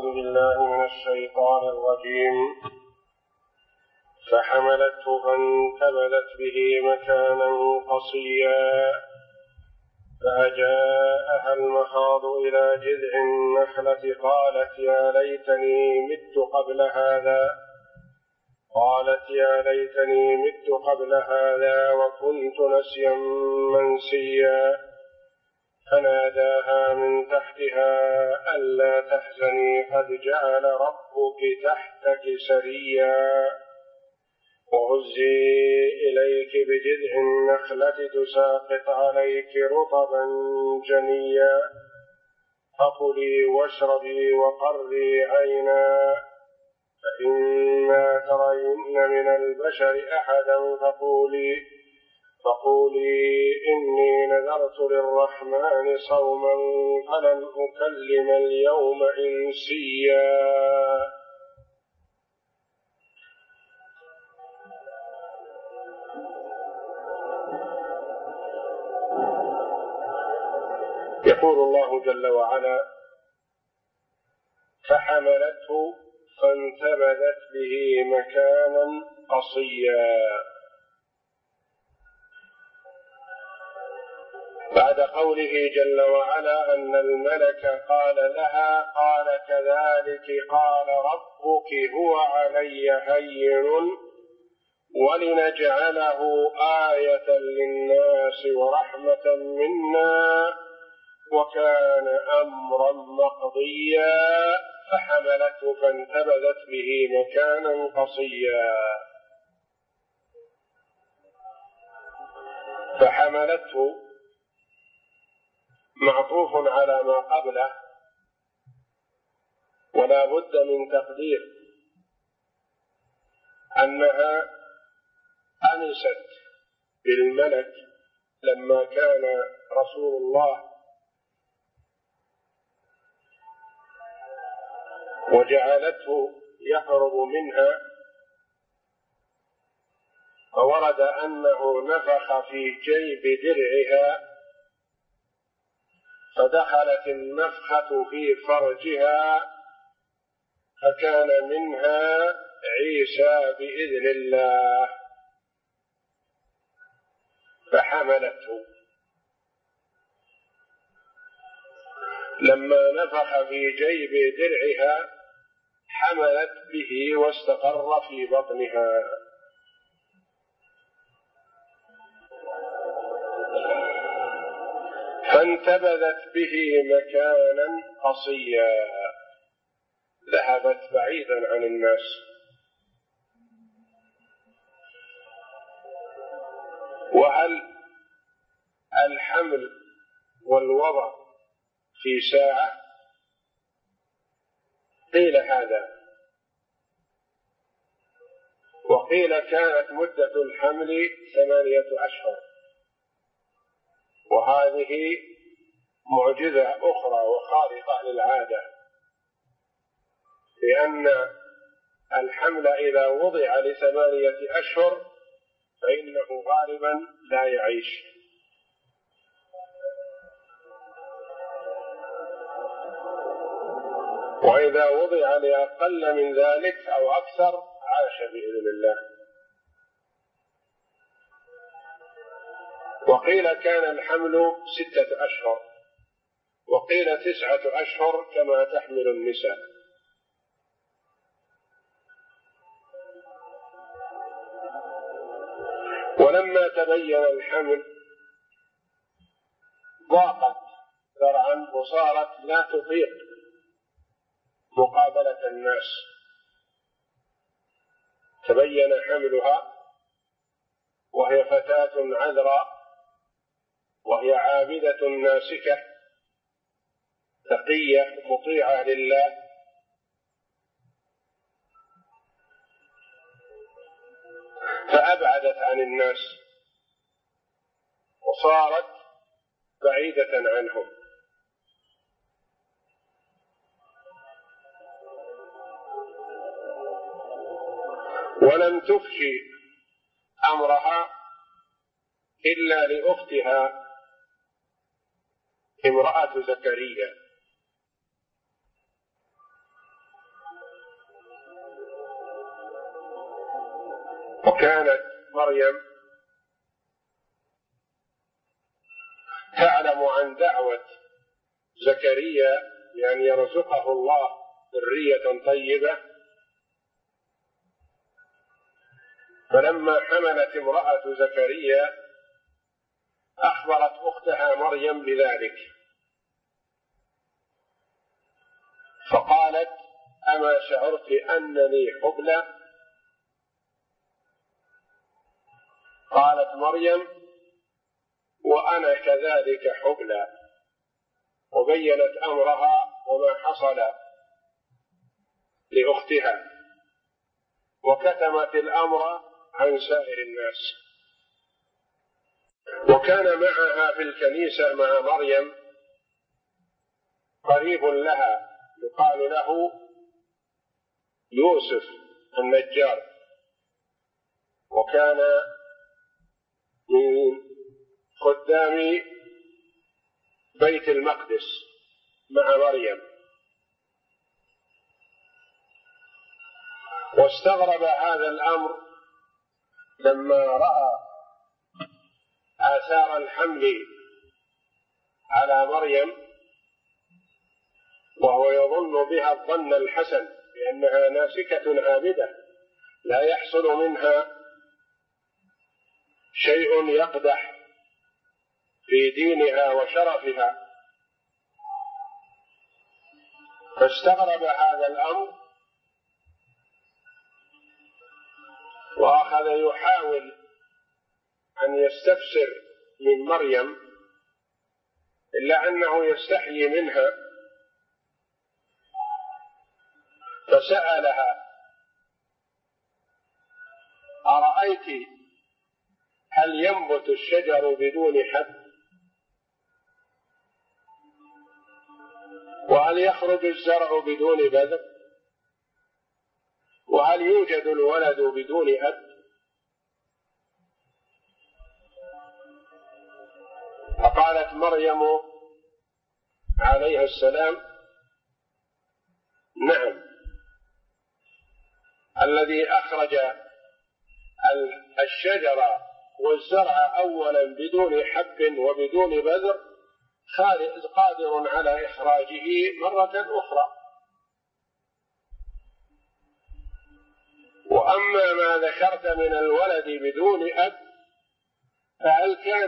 بالله من الشيطان الرجيم. فحملته فانتبذت به مكانا قصيا فأجاءها المخاض إلى جذع النخلة قالت يا ليتني مت قبل هذا وكنت نسيا منسيا فناداها من تحتها ألا تحزني قد جعل ربك تحتك سريا وهزي إليك بجذع النخلة تساقط عليك رطبا جنيا فكلي واشربي وقري عينا فإما ترين من البشر أحدا فقولي إني نذرت للرحمن صوما فلن أكلم اليوم إنسيا. يقول الله جل وعلا فحملته فانتبذت به مكانا قصيا. بعد قوله جل وعلا أن الملك قال لها قال كذلك قال ربك هو علي هين ولنجعله آية للناس ورحمة منا وكان أمرا مقضيا فحملته فانتبذت به مكانا قصيا. فحملته معطوف على ما قبله ولا بد من تقدير أنها أنست بالملك لما كان رسول الله وجعلته يقرب منها فورد أنه نفخ في جيب درعها فدخلت النفخة في فرجها فكان منها عيسى بإذن الله فحملته. لما نفخ في جيب درعها حملت به واستقر في بطنها. فانتبذت به مكانا قصيا ذهبت بعيدا عن الناس. وهل الحمل والوضع في ساعة؟ قيل هذا، وقيل كانت مدة الحمل 8 أشهر، وهذه معجزة أخرى وخارقة للعادة، لأن الحمل إذا وضع ل8 أشهر فإنه غالبا لا يعيش، وإذا وضع لأقل من ذلك أو أكثر عاش بإذن الله. وقيل كان الحمل 6 أشهر، وقيل 9 أشهر كما تحمل النساء. ولما تبين الحمل ضاقت ذرعا وصارت لا تطيق مقابلة الناس. تبين حملها وهي فتاة عذراء وهي عابدة ناسكة تقية مطيعة لله، فأبعدت عن الناس وصارت بعيدة عنهم. ولم تفشي أمرها إلا لأختها امرأة زكريا، وكانت مريم تعلم عن دعوة زكريا بأن يرزقه الله ذرية طيبة، فلما حملت امرأة زكريا أخبرت أختها مريم بذلك، فقالت: أما شعرت أنني حبلى؟ قالت مريم: وأنا كذلك حبلى، وبينت أمرها وما حصل لأختها، وكتمت الأمر عن سائر الناس. وكان معها في الكنيسة مع مريم قريب لها يقال له يوسف النجار، وكان من خدام بيت المقدس مع مريم. واستغرب هذا الأمر لما رأى آثار الحمل على مريم، وهو يظن بها الظن الحسن بأنها ناسكة عابدة لا يحصل منها شيء يقدح في دينها وشرفها، فاستغرب هذا الأمر وأخذ يحاول أن يستفسر من مريم، إلا أنه يستحيي منها، فسألها: أرأيت هل ينبت الشجر بدون حب؟ وهل يخرج الزرع بدون بذر؟ وهل يوجد الولد بدون أب؟ فقالت مريم عليها السلام: نعم، الذي أخرج الشجر والزرع أولا بدون حب وبدون بذر قادر على إخراجه مرة أخرى. وأما ما ذكرت من الولد بدون أب، فهل كان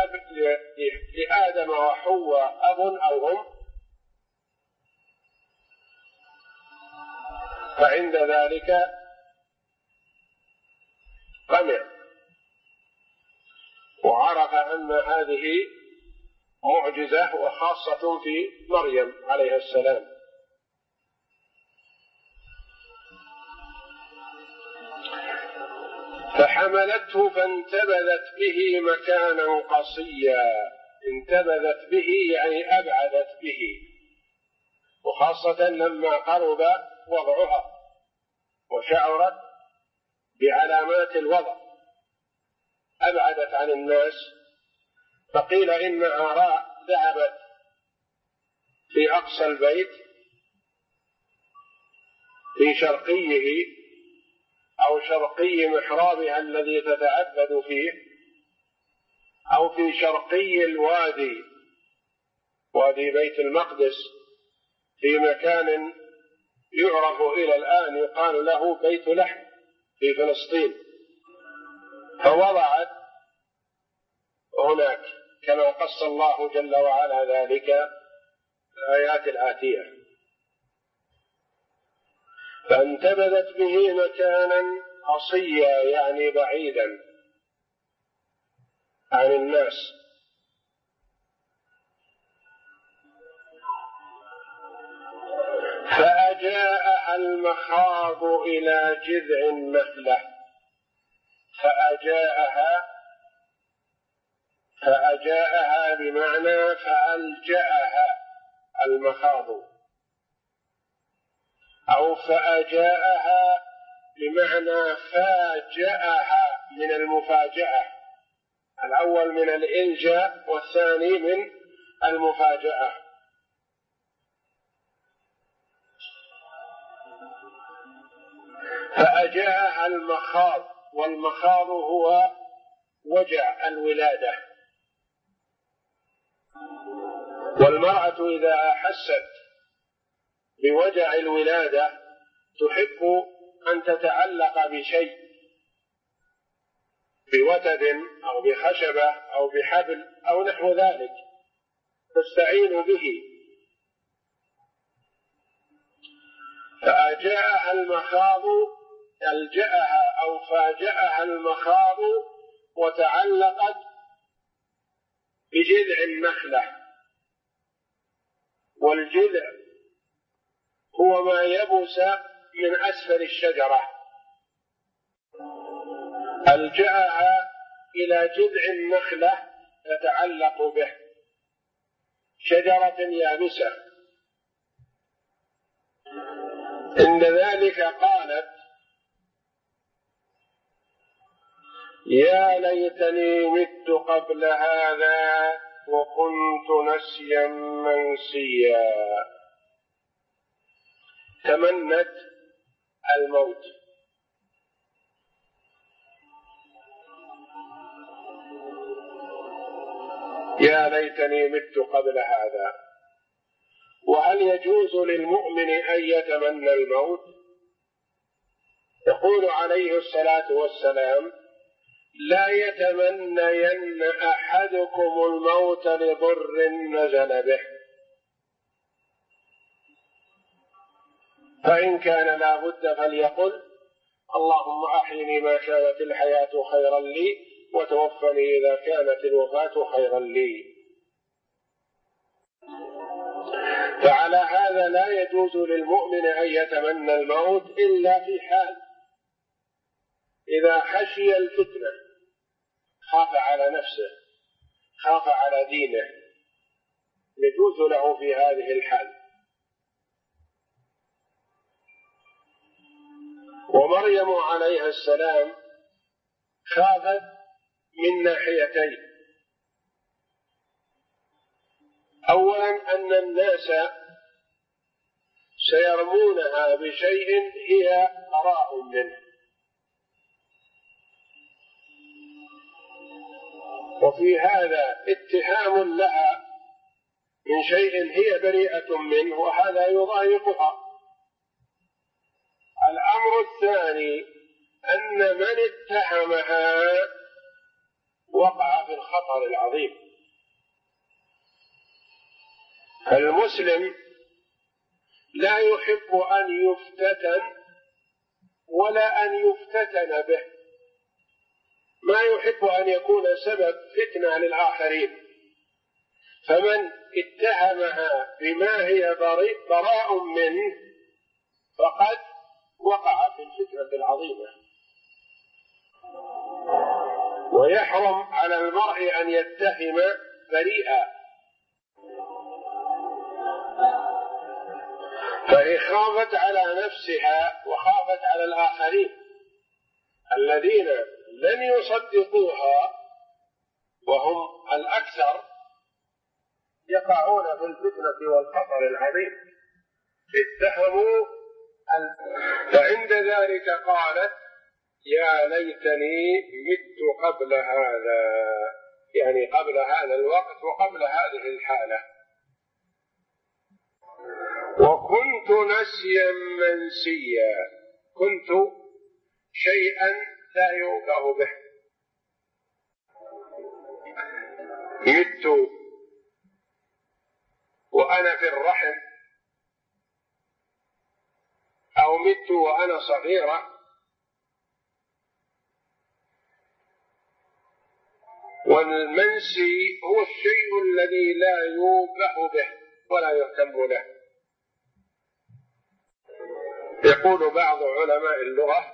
لآدم وحواء أب أو أم؟ فعند ذلك قمع وعرف أن هذه معجزة وخاصة في مريم عليها السلام. فحملته فانتبذت به مكانا قصيا. انتبذت به يعني أبعدت به، وخاصة لما قرب وضعها وشعرت بعلامات الوضع أبعدت عن الناس. فقيل إنها ذهبت في أقصى البيت في شرقيه أو شرقي محرابها الذي تتعبد فيه، أو في شرقي الوادي، وادي بيت المقدس، في مكان يعرف إلى الآن يقال له بيت لحم في فلسطين، فوضعت هناك كما قص الله جل وعلا ذلك في الآيات الآتية. فانتبذت به مكانا قصيا يعني بعيدا عن الناس. فأجاءها المخاض إلى جذع النخلة. فأجاءها بمعنى فألجأها المخاض، أو فأجاءها بمعنى فاجأها من المفاجأة، الأول من الإلجاء والثاني من المفاجأة. فأجاءها المخاض والمخاض هو وجع الولادة. والمرأة إذا أحست بوجع الولادة تحب أن تتعلق بشيء، بوتد أو بخشبة أو بحبل أو نحو ذلك تستعين به. فأجاءها المخاض، ألجأها أو فاجأها المخاض وتعلقت بجذع النخلة. والجذع هو ما يبس من أسفل الشجرة، ألجأها إلى جذع النخلة تتعلق به، شجرة يابسة. عند ذلك قالت: يا ليتني مت قبل هذا وكنت نسيا منسيا. تمنت الموت. يا ليتني مت قبل هذا. وهل يجوز للمؤمن أن يتمنى الموت؟ يقول عليه الصلاة والسلام: لا يتمنين أحدكم الموت لضر نزل به، فإن كان لا بد فليقل: اللهم أحيني ما كانت الحياة خيرا لي وتوفني إذا كانت الوفاة خيرا لي. فعلى هذا لا يجوز للمؤمن أن يتمنى الموت إلا في حال إذا خشي الفتنة، خاف على نفسه، خاف على دينه، يجوز له في هذه الحال. ومريم عليها السلام خافت من ناحيتين: أولا أن الناس سيرمونها بشيء هي براء منه، وفي هذا اتهام لها من شيء هي بريئة منه، وهذا يضايقها. الأمر الثاني أن من اتهمها وقع في الخطر العظيم. المسلم لا يحب أن يفتتن ولا أن يفتتن به، ما يحب أن يكون سبب فتنة للآخرين. فمن اتهمها بما هي براء منه فقد وقع في الفتنة العظيمة. ويحرم على المرء أن يتهم بريئا، فهي خافت على نفسها وخافت على الآخرين الذين لن يصدقوها وهم الأكثر، يقعون في الفتنة والخطر العظيم. اتهموا فعند ذلك قالت: يا ليتني مت قبل هذا، يعني قبل هذا الوقت وقبل هذه الحالة، وكنت نسيا منسيا. كنت شيئا لا يوقع به، مت وأنا في الرحم أو مت وأنا صغيرة، والمنسي هو الشيء الذي لا يوقع به ولا يهتم له. يقول بعض علماء اللغة: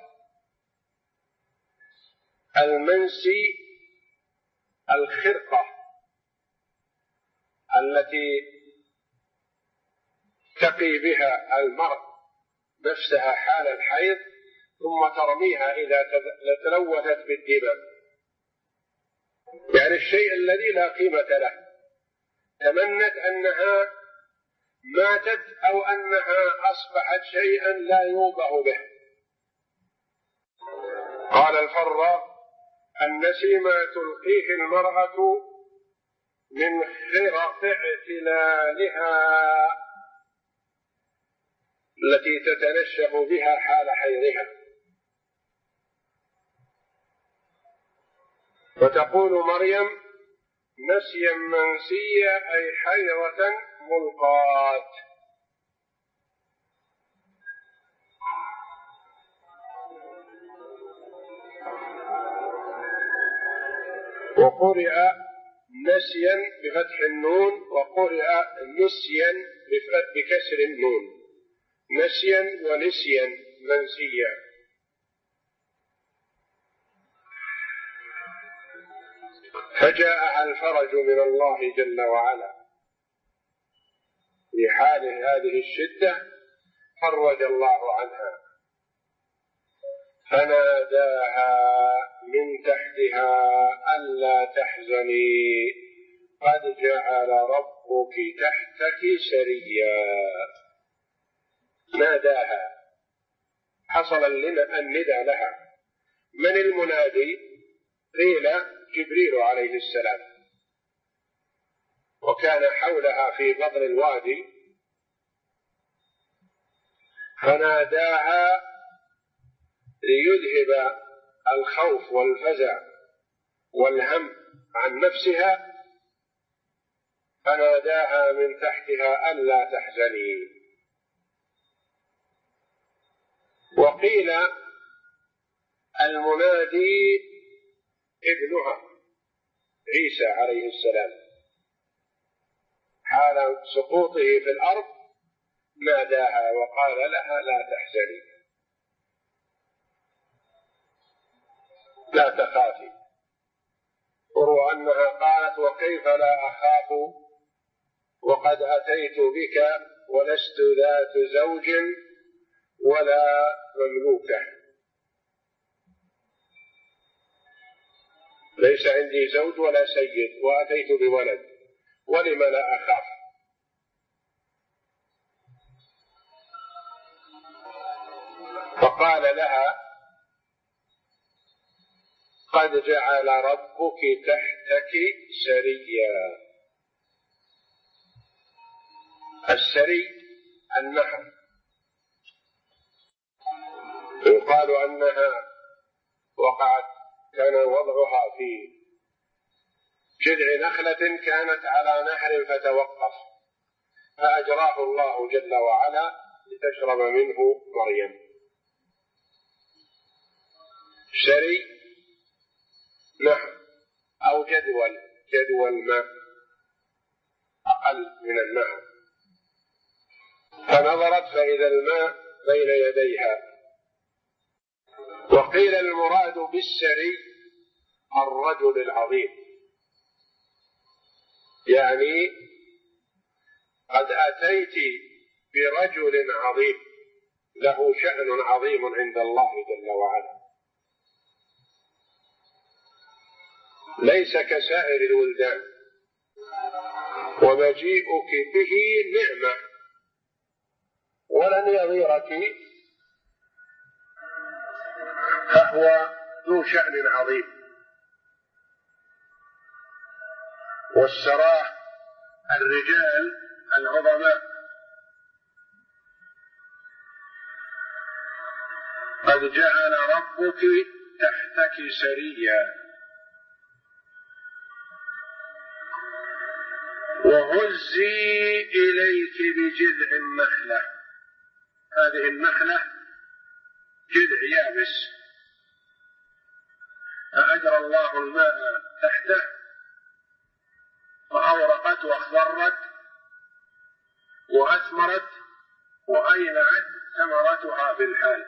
المنسي الخرقة التي تقي بها المرء نفسها حال الحيض ثم ترميها إذا تلوثت بالدماء، يعني الشيء الذي لا قيمة له. تمنت أنها ماتت أو أنها أصبحت شيئا لا يوضع به. قال الفراء: النسيم تلقيه المرأة من خرق اعتلالها التي تتنشف بها حال حيضها، وتقول مريم: نسيا منسيا أي حيرة ملقاة. وقرئ نسيا بفتح النون، وقرئ نسيا بكسر النون، نسيا ونسيا منسيا. فجاءها الفرج من الله جل وعلا في حال هذه الشدة، فرج الله عنها، فناداها من تحتها ألا تحزني قد جعل ربك تحتك سريا. ناداها، حصل الندى لها. من المنادي؟ قيل جبريل عليه السلام، وكان حولها في بطن الوادي، فناداها ليذهب الخوف والفزع والهم عن نفسها، فناداها من تحتها ألا تحزني. وقيل المنادي ابنها عيسى عليه السلام، حال سقوطه في الأرض ناداها وقال لها لا تحزني، لا تخافي. قروا أنها قالت: وكيف لا أخاف وقد أتيت بك ولست ذات زوج ولا مملوكة، ليس عندي زوج ولا سيد وأتيت بولد، ولم لا أخاف؟ فقال لها: قد جعل ربك تحتك سريا. السري النهر، يقال أنها وقعت، كان وضعها في جذع نخلة كانت على نهر فتوقف، فأجراه الله جل وعلا لتشرب منه مريم. سري نهر أو جدول ماء أقل من النهر، فنظرت فإذا الماء بين يديها. وقيل المراد بالسري الرجل العظيم، يعني قد أتيت برجل عظيم له شأن عظيم عند الله جل وعلا، ليس كسائر الولدان، ومجيئك به نعمة ولن يضيرك، فهو ذو شأن عظيم. والسراة الرجال العظماء، قد جعل ربك تحتك سريا. وهزي إليك بجذع النخلة، هذه النخلة جذع يابس، فأجرى الله الماء تحته فأورقت واخضرت وأثمرت وأينعت ثمرتها بالحال.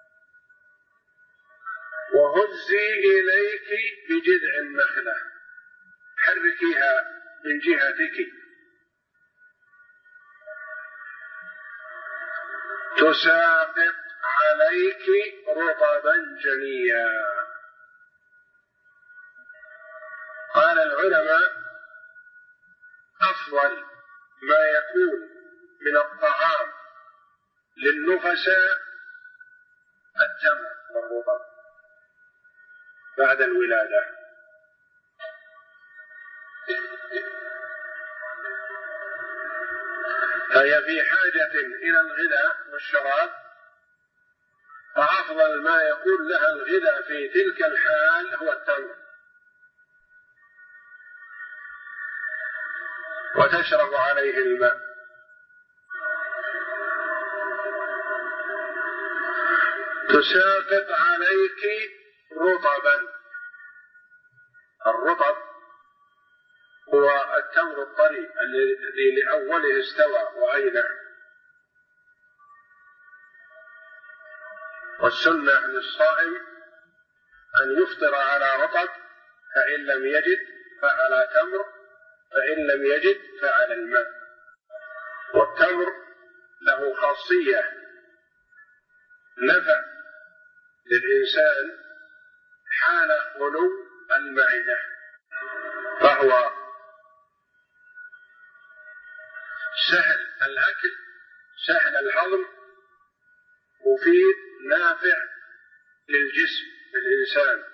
وهزي إليك بجذع النخلة، حركيها من جهتك، تساقط عليك رطبا جنيا. قال العلماء: أفضل ما يكون من الطعام للنفساء التمر والرطب، بعد الولادة. فهي في حاجة إلى الغذاء والشراب، فأفضل ما يكون لها الغذاء في تلك الحال هو التمر، وتشرب عليه الماء. تساقط عليك رطبا. الرطب هو التمر الطري الذي لأوله استوى وأينع. والسنة للصائم أن يفطر على رطب، فإن لم يجد فعلى تمر، فإن لم يجد فعلى الماء. والتمر له خاصية نفع للإنسان حال خلو المعدة، فهو سهل الأكل، سهل الهضم، مفيد، نافع للجسم الإنسان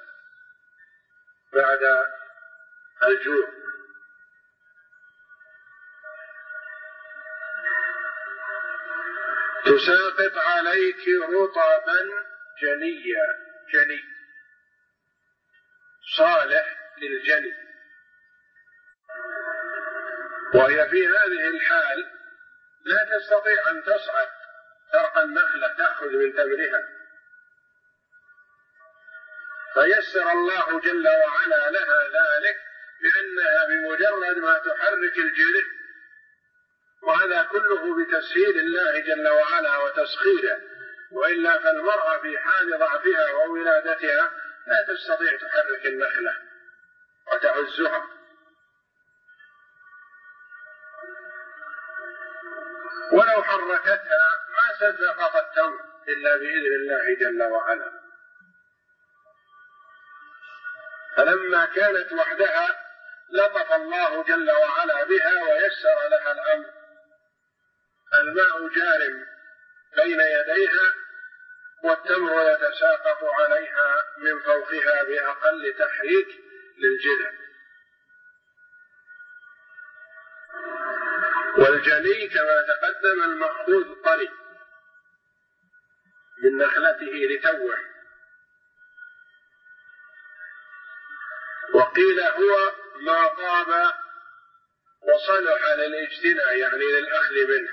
بعد الجوع. تساقط عليك رطبا جنيا، جني صالح للجني. وهي في هذه الحال لا تستطيع أن تصعد ترقى النخلة تأخذ من تمرها، فيسر الله جل وعلا لها ذلك بأنها بمجرد ما تحرك الجرح، وهذا كله بتسهيل الله جل وعلا وتسخيره، وإلا فالمرأة في حال ضعفها وولادتها لا تستطيع تحرك النخلة وتعزها. ولو حركتها ما سقط التمر إلا بإذن الله جل وعلا. فلما كانت وحدها لطف الله جل وعلا بها ويسر لها الأمر. الماء جار بين يديها، والتمر يتساقط عليها من فوقها بأقل تحريك للجذع. والجني كما تقدم المأخوذ طري من نخلته لتوه، وقيل هو ما طاب وصلح للاجتناء يعني للأخذ منه.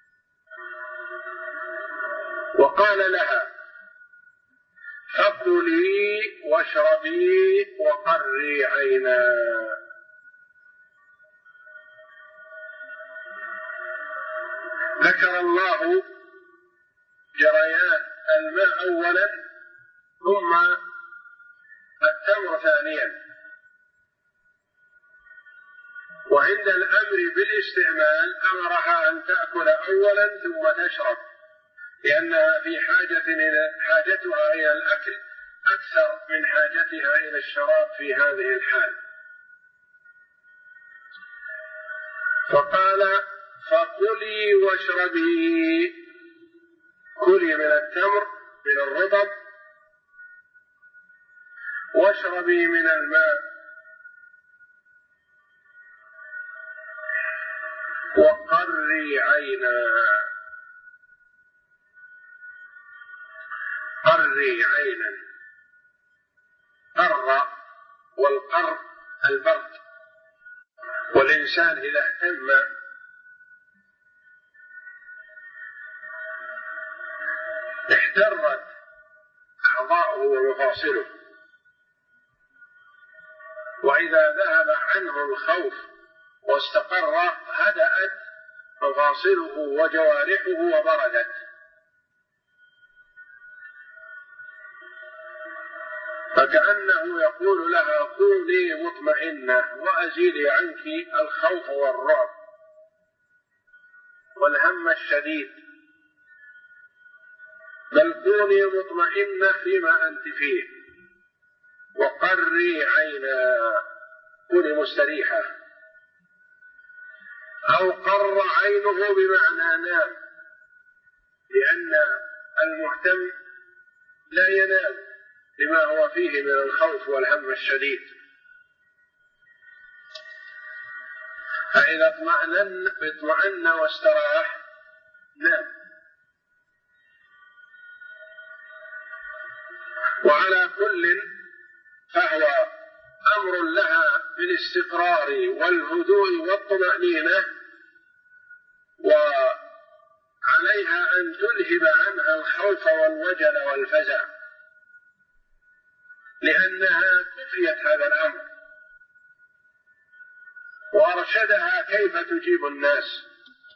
وقال لها فكلي واشربي وقري عينا. ذكر الله جريان الماء أولا ثم التمر ثانيا، وعند الأمر بالاستعمال أمرها أن تأكل أولا ثم تشرب، لأنها في حاجتها إلى الأكل أكثر من حاجتها إلى الشراب في هذه الحال. فقال فكلي واشربي، كلي من التمر من الرطب، واشربي من الماء، وقري عينا. قري عينا، قر، والقر البرد، والإنسان إذا اهتم احترت أعضاؤه ومفاصله، وإذا ذهب عنه الخوف واستقر هدأت مفاصله وجوارحه وبردت. فكأنه يقول لها كوني مطمئنة وأزيلي عنك الخوف والرعب والهم الشديد، بل كوني مطمئنة فيما أنت فيه، وقري عينا، كوني مستريحة. أو قر عينه بمعنى نام، لأن المهتم لا ينام لما هو فيه من الخوف والهم الشديد. فإذا اطمأن واستراح نام. وعلى كل فهو أمر لها بالاستقرار والهدوء والطمأنينة، وعليها أن تذهب عنها الخوف والوجل والفزع، لأنها كفيت هذا الأمر، وأرشدها كيف تجيب الناس،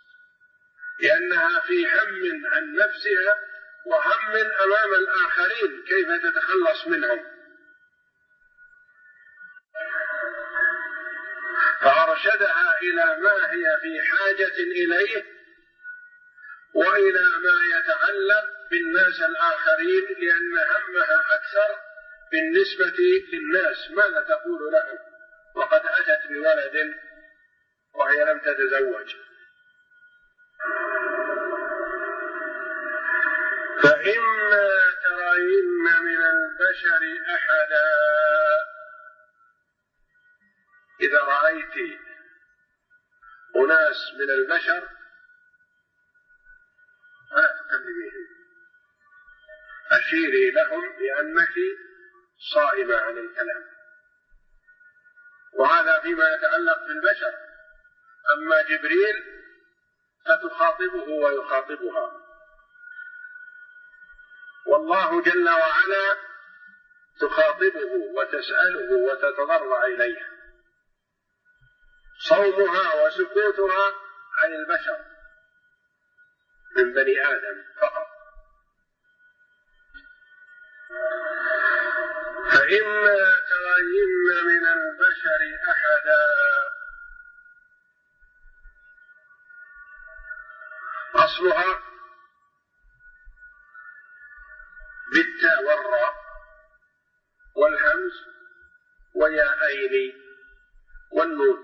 لأنها في هم عن نفسها وهم أمام الآخرين كيف تتخلص منهم، فأرشدها إلى ما هي في حاجة إليه وإلى ما يتعلق بالناس الآخرين، لأن همها أكثر بالنسبة للناس ماذا تقول لهم، وقد أتت بولد وهي لم تتزوج. فإما ترين من البشر أحدا، إذا رأيت أناس من البشر فلا تكلميهم، أشيري لهم بأنك صائمة عن الكلام، وهذا فيما يتعلق بالبشر. أما جبريل فتخاطبه ويخاطبها، والله جل وعلا تخاطبه وتسأله وتتضرع إليه. صومها وسكوتها عن البشر من بني آدم فقط. فإما ترين من البشر أحدا، أصلها بالتاء والراء والهمز وياءين والنون.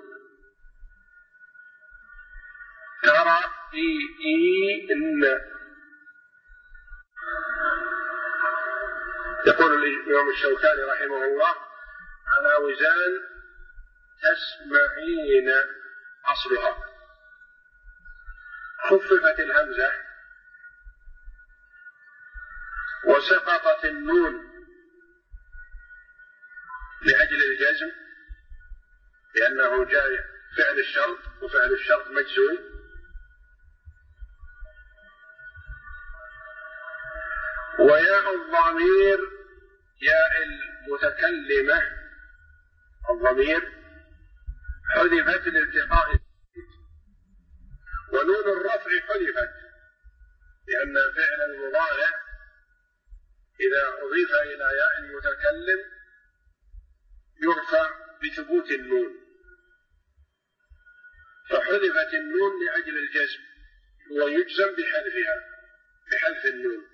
ترى إن يقول الإمام الشوكاني رحمه الله على وزان تسمعين أصلها، خففت الهمزة وسقطت النون لأجل الجزم، لأنه جاء فعل الشرط وفعل الشرط مجزوم، وياء الضمير ياء المتكلمة الضمير حذفت لالتقاء، ونون الرفع حذفت لأن فعل المضارع إذا أضيف إلى ياء المتكلم يرفع بثبوت النون، فحذفت النون لأجل الجزم ويجزم بحذفها بحذف النون،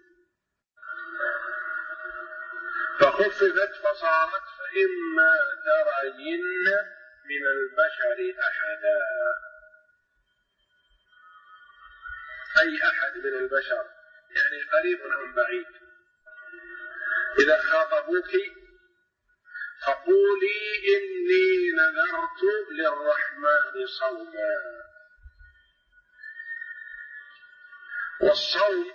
فخففت فصارت فإما ترين من البشر أحدا، أي أحد من البشر يعني قريب أم بعيد. إذا خاطبوك فقولي إني نذرت للرحمن صوما. والصوم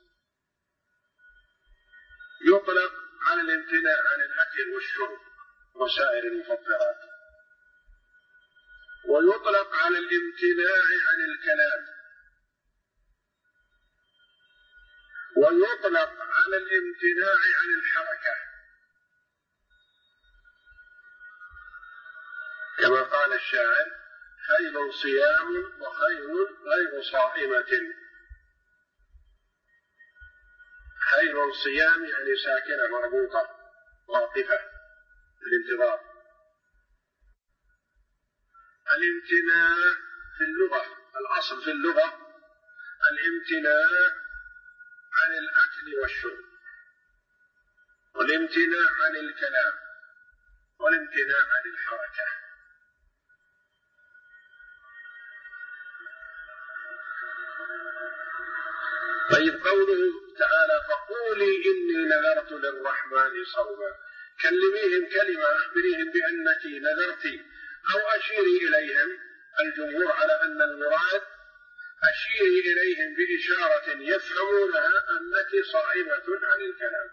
يطلق على الامتناع عن الأكل والشرب وسائر المفطرات، ويطلق على الامتناع عن الكلام، ويطلق على الامتناع عن الحركة، كما قال الشاعر: خير صيام وخير غير صائمة. خير صيام يعني ساكنة مربوطة واقفة الانتظار. الامتناع في اللغة الأصل في اللغة الامتناع عن الأكل والشرب، والامتناع عن الكلام، والامتناع عن الحركة. طيب قوله تعالى فقولي إني نذرت للرحمن صوما، كلميهم كلمة أخبريهم بأنك نذرت أو أشيري إليهم. الجمهور على أن المراد أشيري إليهم بإشارة يفهمونها أنك صائمة عن الكلام.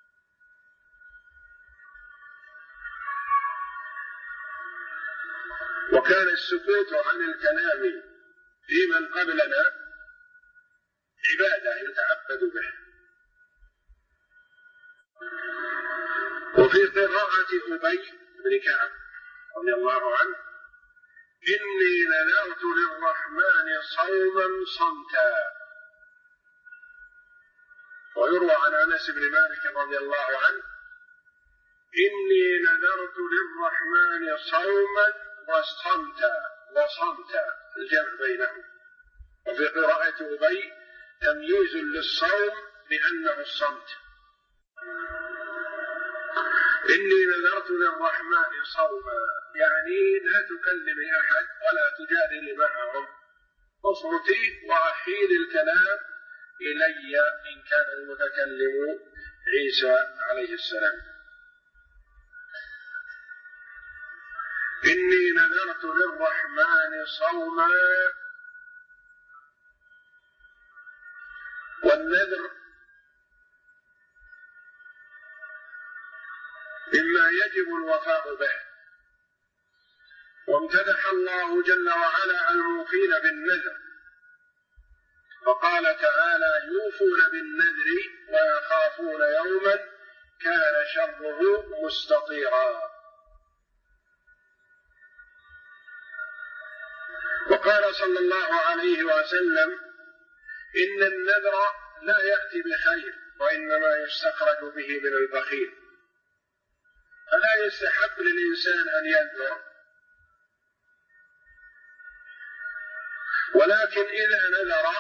وكان السكوت عن الكلام في من قبلنا عبادة يتعبد به. وفي قراءة أبي بن كعب رضي الله عنه إني نذرت للرحمن صوما صمتا. ويروى عن أنس بن مالك رضي الله عنه إني نذرت للرحمن صوما وصمتا الجمع بينهم. وفي قراءة أبي تمييز للصوم بأنه الصمت. إني نذرت للرحمن صوما يعني لا تكلمي أحد ولا تجادلي معهم، اصمتي وأحيل الكلام إلي إن كان المتكلم عيسى عليه السلام. إني نذرت للرحمن صوما. والنذر مما يجب الوفاء به، وامتدح الله جل وعلا الموفين بالنذر فقال تعالى يوفون بالنذر ويخافون يوما كان شره مستطيرا. وقال صلى الله عليه وسلم إن النذر لا يأتي بخير وإنما يستخرج به من البخيل، فلا يستحب للإنسان أن ينذر، ولكن إذا نذر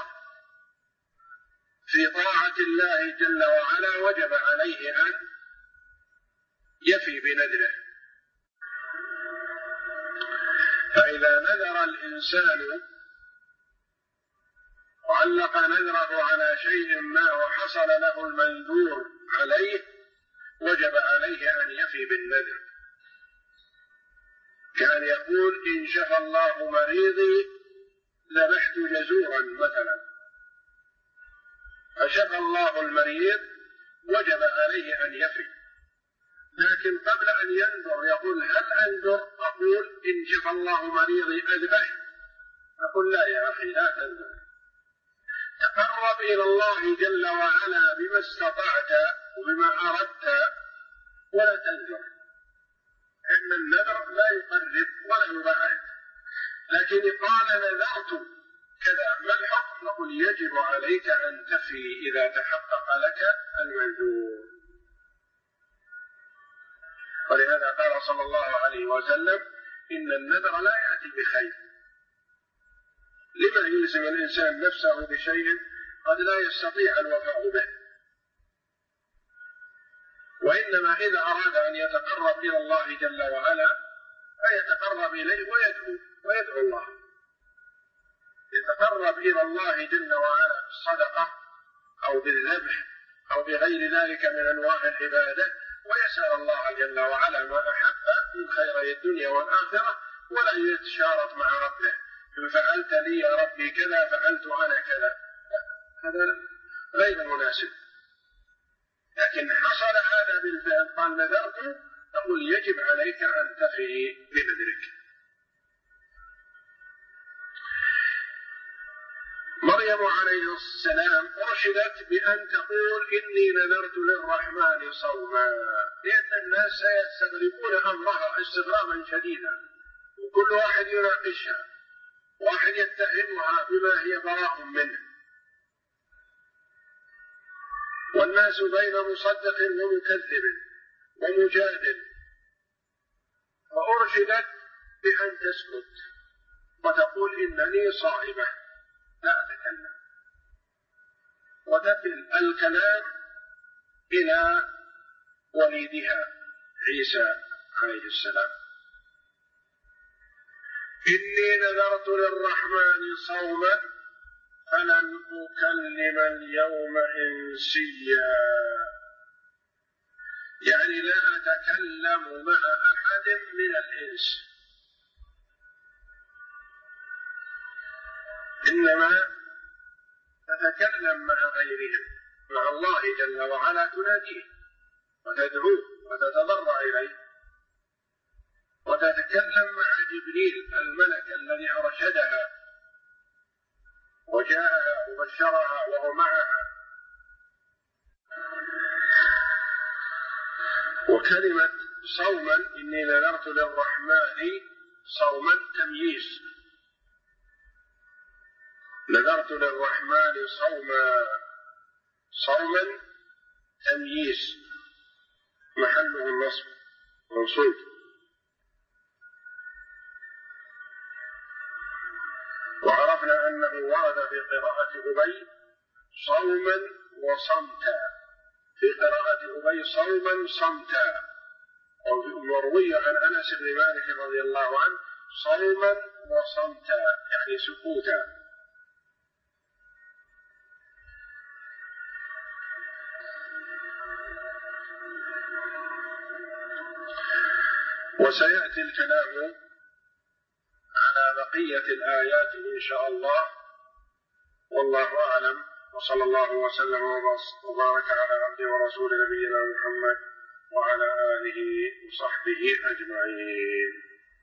في طاعة الله جل وعلا وجب عليه أن يفي بنذره. فإذا نذر الإنسان وعلق نذره على شيء ما وحصل له المنذور عليه وجب عليه أن يفي بالنذر. كان يقول إن شفى الله مريضي ذبحت جزورا مثلا، فشفى الله المريض وجب عليه أن يفي. لكن قبل أن ينذر يقول هل أنذر؟ أقول إن شفى الله مريضي أذبح، أقول لا يا أخي لا تنذر، تقرب إلى الله جل وعلا بما استطعت وبما أردت ولا تنذر، إن النذر لا يقرب ولا يبعد. لكن قال نذرت كذا، ما الحكم؟ نقول يجب عليك أن تفي إذا تحقق لك المنذور. ولهذا قال صلى الله عليه وسلم إن النذر لا يأتي بخير. لما يلزم الإنسان نفسه بشيء قد لا يستطيع الوفاء به؟ وإنما إذا أراد أن يتقرب إلى الله جل وعلا فيتقرب إليه ويدعو الله، يتقرب إلى الله جل وعلا بالصدقة أو بالذبح أو بغير ذلك من أنواع العبادة، ويسأل الله جل وعلا ما أحب من خيري الدنيا والآخرة، ولا يتشارط مع ربه إن فعلت لي يا ربي كذا فعلت أنا كذا، هذا غير مناسب. لكن حصل هذا بالفعل قال نذرت، نقول يجب عليك أن تفي بنذرك. مريم عليه السلام أرشدت بأن تقول إني نذرت للرحمن صوما، لأن الناس سيستغربون أمرها استغرابا شديدا، وكل واحد يناقشها، واحد يتهمها بما هي براء منه، والناس بين مصدق ومكذب ومجادل. فأرشدت بأن تسكت وتقول إنني صائمة لا أتكلم، وتكل الكلام إلى وليدها عيسى عليه السلام. إني نذرت للرحمن صوما فلن أكلم اليوم إنسيا، يعني لا أتكلم مع أحد من الإنس، إنما تتكلم مع غيرهم، مع الله جل وعلا تناديه وتدعوه وتتضرع إليه، وتتكلم مع جبريل الملك الذي أرشدها وجاءها وبشرها وهو معها. وكلمة صوما إني نذرت للرحمن صوما تمييز، نذرت للرحمن صوما تمييز محله النصب منصوب. وعرفنا أنه ورد في قراءة أبي صوما وصمتا، في قراءة أبي صوما صمتا، ومروي عن أنس بن مالك رضي الله عنه صوما وصمتا يعني سكوتا. وسيأتي الكلام على بقية الآيات إن شاء الله، والله أعلم، وصلى الله وسلم وبارك على عبده ورسول نبينا محمد وعلى آله وصحبه أجمعين.